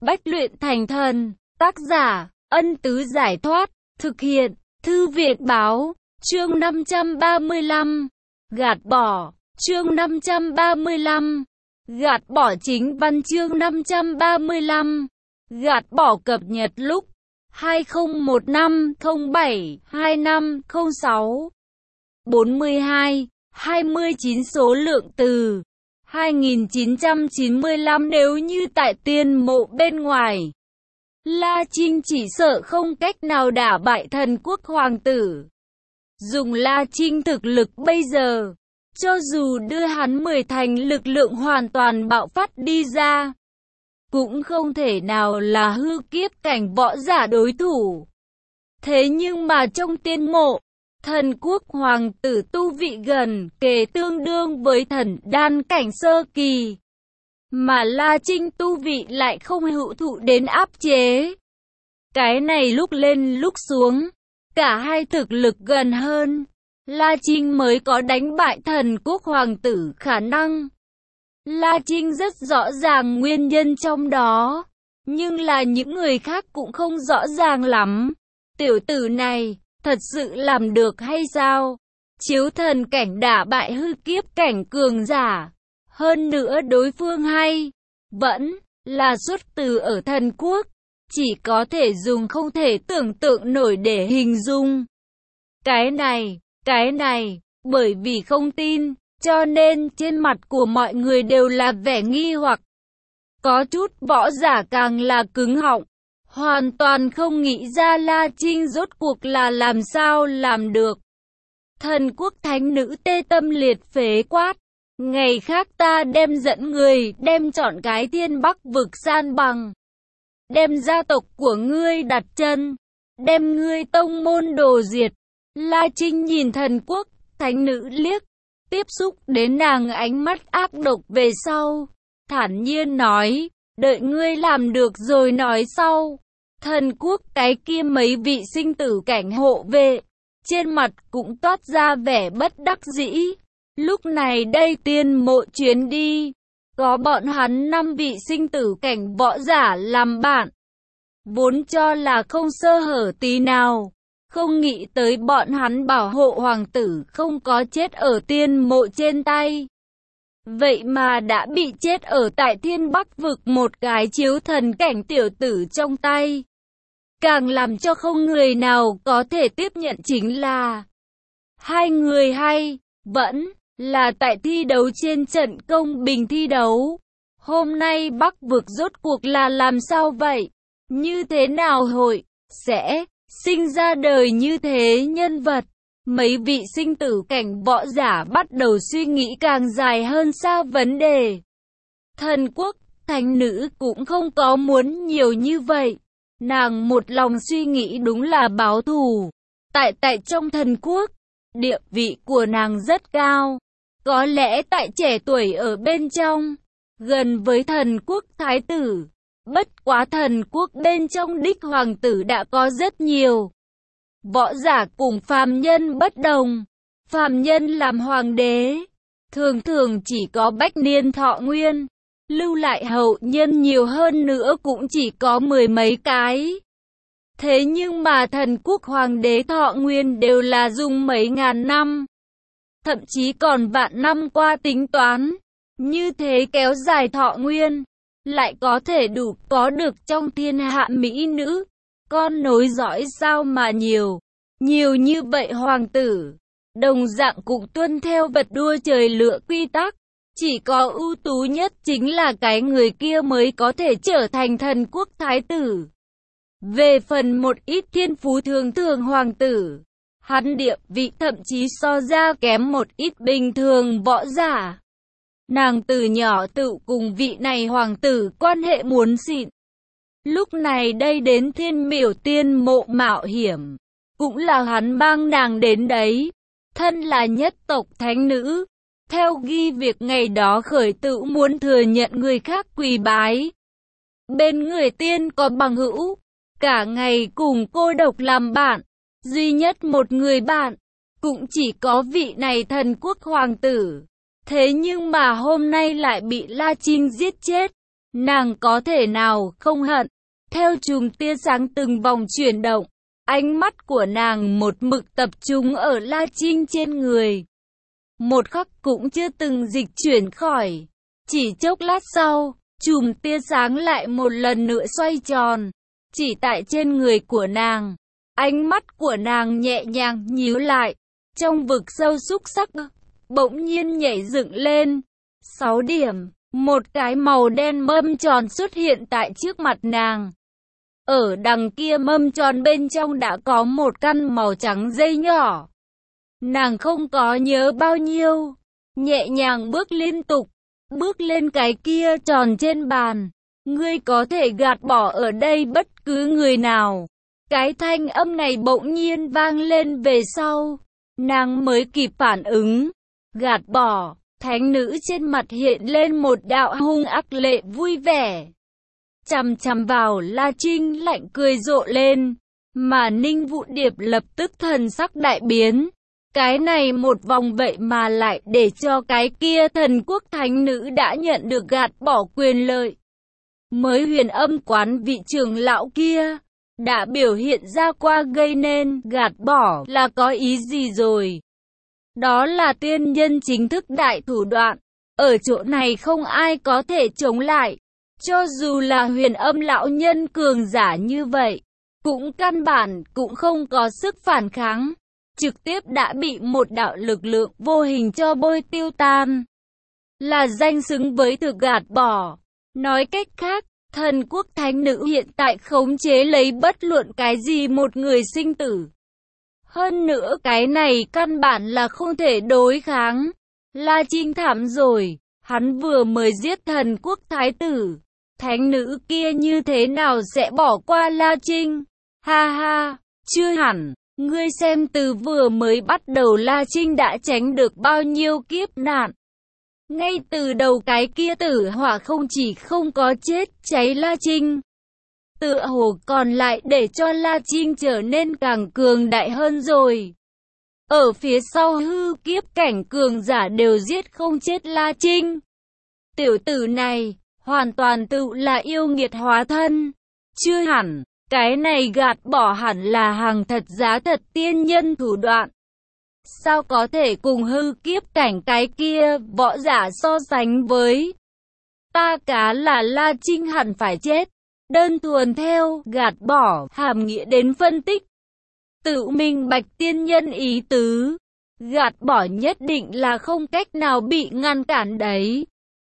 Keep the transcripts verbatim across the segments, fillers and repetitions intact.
Bách luyện thành thần. Tác giả, Ân Tứ Giải Thoát. Thực hiện, Thư viện Báo. Chương năm trăm ba mươi lăm. Gạt bỏ. Chương năm trăm ba mươi lăm. Gạt bỏ chính văn. Chương năm trăm ba mươi lăm. Gạt bỏ cập nhật lúc hai không một năm không bảy hai năm không sáu. bốn mươi hai, hai mươi chín số lượng từ hai nghìn chín trăm chín mươi lăm. Nếu như tại tiên mộ bên ngoài, La Trinh chỉ sợ không cách nào đả bại thần quốc hoàng tử. Dùng La Trinh thực lực bây giờ, cho dù đưa hắn mười thành lực lượng hoàn toàn bạo phát đi ra, cũng không thể nào là hư kiếp cảnh võ giả đối thủ. Thế nhưng mà trong tiên mộ, thần quốc hoàng tử tu vị gần kề tương đương với thần đan cảnh sơ kỳ, mà La Trinh tu vị lại không hữu thụ đến áp chế. Cái này lúc lên lúc xuống, cả hai thực lực gần hơn, La Trinh mới có đánh bại thần quốc hoàng tử khả năng. La Trinh rất rõ ràng nguyên nhân trong đó, nhưng là những người khác cũng không rõ ràng lắm. Tiểu tử này, thật sự làm được hay sao? Chiếu thần cảnh đả bại hư kiếp cảnh cường giả. Hơn nữa đối phương hay, vẫn là xuất từ ở thần quốc. Chỉ có thể dùng không thể tưởng tượng nổi để hình dung. Cái này, cái này, bởi vì không tin, cho nên trên mặt của mọi người đều là vẻ nghi hoặc. Có chút võ giả càng là cứng họng, hoàn toàn không nghĩ ra La Trinh rốt cuộc là làm sao làm được. Thần quốc thánh nữ tê tâm liệt phế quát. Ngày khác ta đem dẫn người, đem chọn cái thiên bắc vực san bằng. Đem gia tộc của ngươi đặt chân, đem ngươi tông môn đồ diệt. La Trinh nhìn thần quốc thánh nữ liếc, tiếp xúc đến nàng ánh mắt ác độc về sau, thản nhiên nói, đợi ngươi làm được rồi nói sau. Thần quốc cái kia mấy vị sinh tử cảnh hộ vệ, trên mặt cũng toát ra vẻ bất đắc dĩ. Lúc này đây tiên mộ chuyến đi, có bọn hắn năm vị sinh tử cảnh võ giả làm bạn. Vốn cho là không sơ hở tí nào, không nghĩ tới bọn hắn bảo hộ hoàng tử không có chết ở tiên mộ trên tay. Vậy mà đã bị chết ở tại thiên bắc vực một cái chiếu thần cảnh tiểu tử trong tay. Càng làm cho không người nào có thể tiếp nhận chính là hai người hay, vẫn là tại thi đấu trên trận công bình thi đấu. Hôm nay Bắc vực rốt cuộc là làm sao vậy? Như thế nào hội sẽ sinh ra đời như thế nhân vật? Mấy vị sinh tử cảnh võ giả bắt đầu suy nghĩ càng dài hơn sao vấn đề. Thần quốc thánh nữ cũng không có muốn nhiều như vậy. Nàng một lòng suy nghĩ đúng là báo thù. Tại tại trong thần quốc, địa vị của nàng rất cao. Có lẽ tại trẻ tuổi ở bên trong, gần với thần quốc thái tử. Bất quá thần quốc bên trong đích hoàng tử đã có rất nhiều. Võ giả cùng phàm nhân bất đồng. Phàm nhân làm hoàng đế, thường thường chỉ có bách niên thọ nguyên. Lưu lại hậu nhân nhiều hơn nữa cũng chỉ có mười mấy cái. Thế nhưng mà thần quốc hoàng đế thọ nguyên đều là dùng mấy ngàn năm. Thậm chí còn vạn năm qua tính toán. Như thế kéo dài thọ nguyên, lại có thể đủ có được trong thiên hạ mỹ nữ. Con nối dõi sao mà nhiều. Nhiều như vậy hoàng tử, đồng dạng cũng tuân theo vật đua trời lựa quy tắc. Chỉ có ưu tú nhất chính là cái người kia mới có thể trở thành thần quốc thái tử. Về phần một ít thiên phú thường thường hoàng tử, hắn địa vị thậm chí so ra kém một ít bình thường võ giả. Nàng từ nhỏ tự cùng vị này hoàng tử quan hệ muốn xịn. Lúc này đây đến thiên miểu tiên mộ mạo hiểm, cũng là hắn mang nàng đến đấy. Thân là nhất tộc thánh nữ, theo ghi việc ngày đó khởi tự muốn thừa nhận người khác quỳ bái. Bên người tiên có bằng hữu, cả ngày cùng cô độc làm bạn, duy nhất một người bạn, cũng chỉ có vị này thần quốc hoàng tử. Thế nhưng mà hôm nay lại bị La Trinh giết chết. nàng có thể nào không hận. Theo chùm tia sáng từng vòng chuyển động, ánh mắt của nàng một mực tập trung ở La Trinh trên người. Một khắc cũng chưa từng dịch chuyển khỏi. Chỉ chốc lát sau, chùm tia sáng lại một lần nữa xoay tròn, chỉ tại trên người của nàng. Ánh mắt của nàng nhẹ nhàng nhíu lại, trong vực sâu xúc sắc, bỗng nhiên nhảy dựng lên. Sáu điểm, một cái màu đen mâm tròn xuất hiện tại trước mặt nàng. Ở đằng kia mâm tròn bên trong đã có một căn màu trắng dây nhỏ. Nàng không có nhớ bao nhiêu, nhẹ nhàng bước liên tục, bước lên cái kia tròn trên bàn. Ngươi có thể gạt bỏ ở đây bất cứ người nào. Cái thanh âm này bỗng nhiên vang lên về sau, nàng mới kịp phản ứng. Gạt bỏ, thánh nữ trên mặt hiện lên một đạo hung ác lệ vui vẻ. Chằm chằm vào La Trinh lạnh cười rộ lên, mà Ninh Vũ Điệp lập tức thần sắc đại biến. Cái này một vòng vậy mà lại để cho cái kia thần quốc thánh nữ đã nhận được gạt bỏ quyền lợi. Mới huyền âm quán vị trưởng lão kia đã biểu hiện ra qua gây nên gạt bỏ là có ý gì rồi. Đó là tiên nhân chính thức đại thủ đoạn, ở chỗ này không ai có thể chống lại. Cho dù là huyền âm lão nhân cường giả như vậy, cũng căn bản cũng không có sức phản kháng, trực tiếp đã bị một đạo lực lượng vô hình cho bôi tiêu tan. Là danh xứng với thực gạt bỏ. Nói cách khác, thần quốc thánh nữ hiện tại khống chế lấy bất luận cái gì một người sinh tử. Hơn nữa cái này căn bản là không thể đối kháng. La Trinh thảm rồi, hắn vừa mới giết thần quốc thái tử. Thánh nữ kia như thế nào sẽ bỏ qua La Trinh? Ha ha, chưa hẳn. Ngươi xem từ vừa mới bắt đầu La Trinh đã tránh được bao nhiêu kiếp nạn. Ngay từ đầu cái kia tử hỏa không chỉ không có chết cháy La Trinh, tựa hồ còn lại để cho La Trinh trở nên càng cường đại hơn rồi. Ở phía sau hư kiếp cảnh cường giả đều giết không chết La Trinh. Tiểu tử này hoàn toàn tự là yêu nghiệt hóa thân. Chưa hẳn, cái này gạt bỏ hẳn là hàng thật giá thật tiên nhân thủ đoạn. Sao có thể cùng hư kiếp cảnh cái kia võ giả so sánh với? Ta cá là La Trinh hẳn phải chết. Đơn thuần theo gạt bỏ hàm nghĩa đến phân tích, tự minh bạch tiên nhân ý tứ. Gạt bỏ nhất định là không cách nào bị ngăn cản đấy.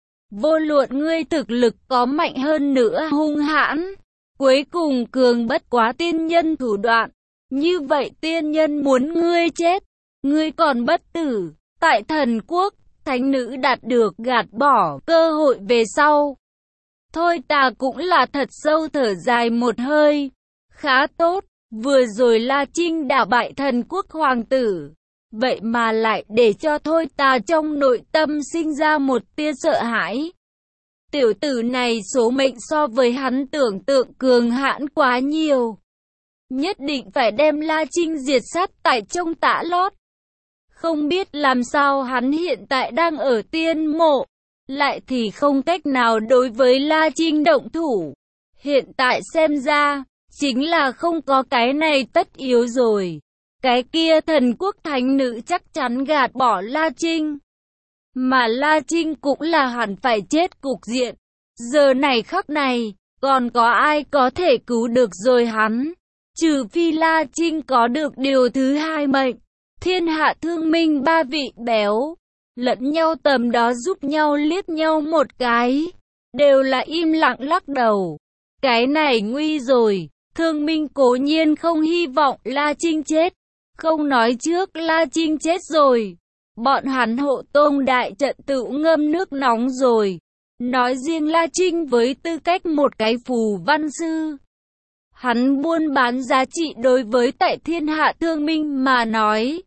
Vô luận ngươi thực lực có mạnh hơn nữa hung hãn, cuối cùng cường bất quá tiên nhân thủ đoạn. Như vậy tiên nhân muốn ngươi chết, ngươi còn bất tử. Tại thần quốc, thánh nữ đạt được gạt bỏ cơ hội về sau. Thôi ta cũng là thật sâu thở dài một hơi. Khá tốt, vừa rồi La Trinh đả bại thần quốc hoàng tử. Vậy mà lại để cho thôi ta trong nội tâm sinh ra một tia sợ hãi. Tiểu tử này số mệnh so với hắn tưởng tượng cường hãn quá nhiều. Nhất định phải đem La Trinh diệt sát tại trong tã lót. Không biết làm sao hắn hiện tại đang ở tiên mộ, lại thì không cách nào đối với La Trinh động thủ. Hiện tại xem ra, chính là không có cái này tất yếu rồi. Cái kia thần quốc thánh nữ chắc chắn gạt bỏ La Trinh. Mà La Trinh cũng là hẳn phải chết cục diện. Giờ này khắc này, còn có ai có thể cứu được rồi hắn? Trừ phi La Trinh có được điều thứ hai mệnh. Thiên hạ thương minh ba vị béo, lẫn nhau tầm đó giúp nhau liếc nhau một cái, đều là im lặng lắc đầu. Cái này nguy rồi, thương minh cố nhiên không hy vọng La Trinh chết. Không nói trước La Trinh chết rồi, bọn hắn hộ tông đại trận tự ngâm nước nóng rồi. Nói riêng La Trinh với tư cách một cái phù văn sư, hắn buôn bán giá trị đối với tại thiên hạ thương minh mà nói,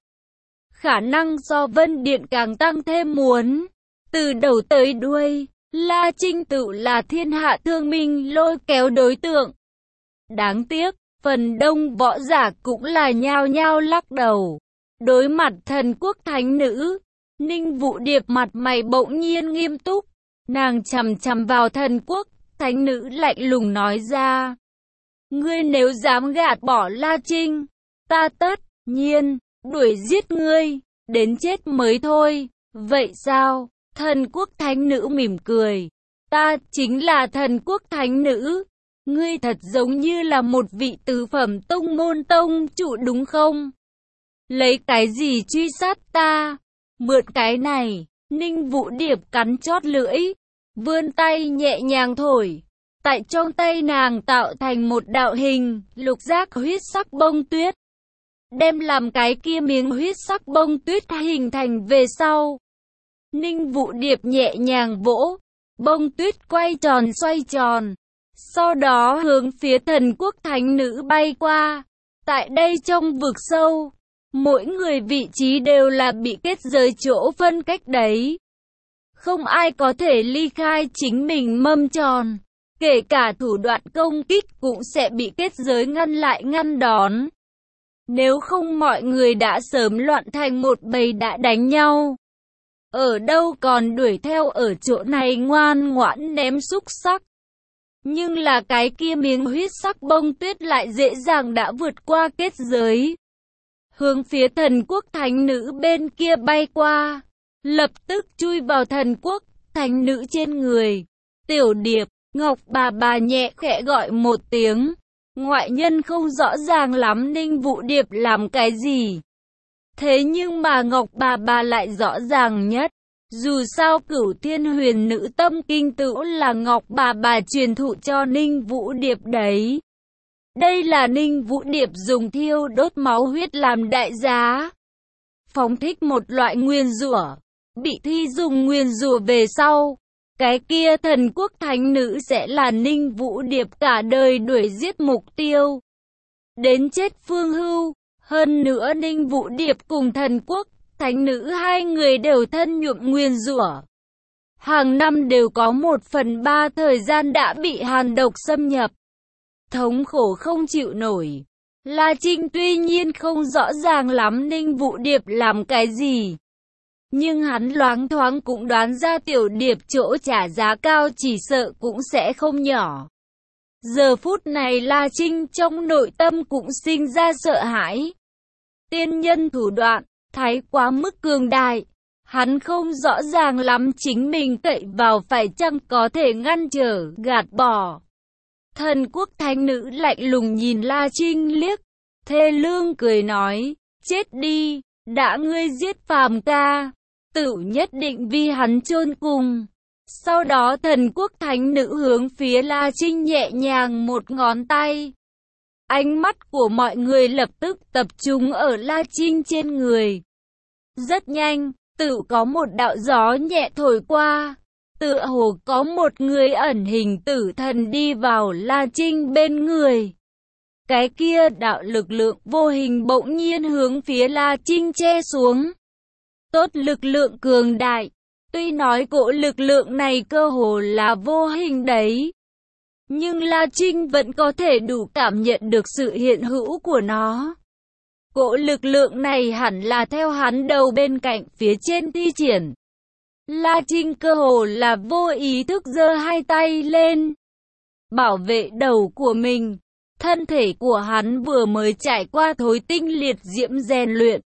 khả năng do Vân Điện càng tăng thêm muốn. Từ đầu tới đuôi, La Trinh tự là thiên hạ thương minh lôi kéo đối tượng. Đáng tiếc, phần đông võ giả cũng là nhao nhao lắc đầu. Đối mặt thần quốc thánh nữ, Ninh Vũ Điệp mặt mày bỗng nhiên nghiêm túc. Nàng chằm chằm vào thần quốc thánh nữ lạnh lùng nói ra. Ngươi nếu dám gạt bỏ La Trinh, ta tất nhiên đuổi giết ngươi, đến chết mới thôi. Vậy sao? Thần quốc thánh nữ mỉm cười. Ta chính là thần quốc thánh nữ. Ngươi thật giống như là một vị tứ phẩm tông môn tông chủ đúng không? Lấy cái gì truy sát ta? Mượn cái này. Ninh Vũ Điệp cắn chót lưỡi, vươn tay nhẹ nhàng thổi. Tại trong tay nàng tạo thành một đạo hình, lục giác huyết sắc bông tuyết. Đem làm cái kia miếng huyết sắc bông tuyết hình thành về sau. Ninh Vũ Điệp nhẹ nhàng vỗ, bông tuyết quay tròn xoay tròn. Sau đó hướng phía thần quốc thánh nữ bay qua. Tại đây trong vực sâu, mỗi người vị trí đều là bị kết giới chỗ phân cách đấy. Không ai có thể ly khai chính mình mâm tròn. Kể cả thủ đoạn công kích cũng sẽ bị kết giới ngăn lại ngăn đón. Nếu không mọi người đã sớm loạn thành một bầy đã đánh nhau. Ở đâu còn đuổi theo ở chỗ này ngoan ngoãn ném xúc sắc. Nhưng là cái kia miếng huyết sắc bông tuyết lại dễ dàng đã vượt qua kết giới. Hướng phía thần quốc thánh nữ bên kia bay qua. Lập tức chui vào thần quốc thánh nữ trên người. Tiểu Điệp, Ngọc bà bà nhẹ khẽ gọi một tiếng. Ngoại nhân không rõ ràng lắm Ninh Vũ Điệp làm cái gì. Thế nhưng mà Ngọc bà bà lại rõ ràng nhất. Dù sao Cửu Thiên Huyền Nữ Tâm Kinh Tửu là Ngọc bà bà truyền thụ cho Ninh Vũ Điệp đấy. Đây là Ninh Vũ Điệp dùng thiêu đốt máu huyết làm đại giá. Phóng thích một loại nguyên rủa, bị thi dùng nguyên rủa về sau. Cái kia thần quốc thánh nữ sẽ là Ninh Vũ Điệp cả đời đuổi giết mục tiêu. Đến chết phương hưu. Hơn nữa Ninh Vũ Điệp cùng thần quốc thánh nữ hai người đều thân nhuộm nguyên rủa. Hàng năm đều có một phần ba thời gian đã bị hàn độc xâm nhập. Thống khổ không chịu nổi. La Trinh tuy nhiên không rõ ràng lắm Ninh Vũ Điệp làm cái gì. Nhưng hắn loáng thoáng cũng đoán ra Tiểu Điệp chỗ trả giá cao chỉ sợ cũng sẽ không nhỏ. Giờ phút này La Trinh trong nội tâm cũng sinh ra sợ hãi. Tiên nhân thủ đoạn, thái quá mức cường đại. Hắn không rõ ràng lắm chính mình cậy vào phải chăng có thể ngăn trở, gạt bỏ. Thần quốc thánh nữ lạnh lùng nhìn La Trinh liếc, thê lương cười nói, chết đi, đã ngươi giết Phàm ca, tửu nhất định vì hắn chôn cùng. Sau đó thần quốc thánh nữ hướng phía La Trinh nhẹ nhàng một ngón tay. Ánh mắt của mọi người lập tức tập trung ở La Trinh trên người. Rất nhanh, tự có một đạo gió nhẹ thổi qua. Tựa hồ có một người ẩn hình tử thần đi vào La Trinh bên người. Cái kia đạo lực lượng vô hình bỗng nhiên hướng phía La Trinh che xuống. Tốt lực lượng cường đại. Tuy nói cỗ lực lượng này cơ hồ là vô hình đấy. Nhưng La Trinh vẫn có thể đủ cảm nhận được sự hiện hữu của nó. Cỗ lực lượng này hẳn là theo hắn đầu bên cạnh phía trên thi triển. La Trinh cơ hồ là vô ý thức giơ hai tay lên. Bảo vệ đầu của mình. Thân thể của hắn vừa mới trải qua thối tinh liệt diễm rèn luyện.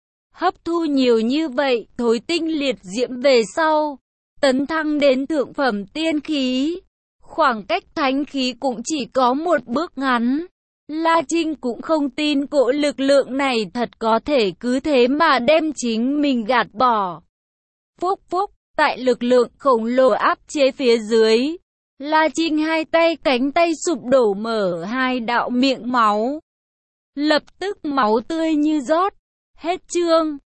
Hấp thu nhiều như vậy, thối tinh liệt diễm về sau. Tấn thăng đến thượng phẩm tiên khí. Khoảng cách thánh khí cũng chỉ có một bước ngắn. La Trinh cũng không tin cỗ lực lượng này thật có thể cứ thế mà đem chính mình gạt bỏ. Phúc phúc, tại lực lượng khổng lồ áp chế phía dưới. La Trinh hai tay cánh tay sụp đổ mở hai đạo miệng máu. Lập tức máu tươi như rót. Hết chương.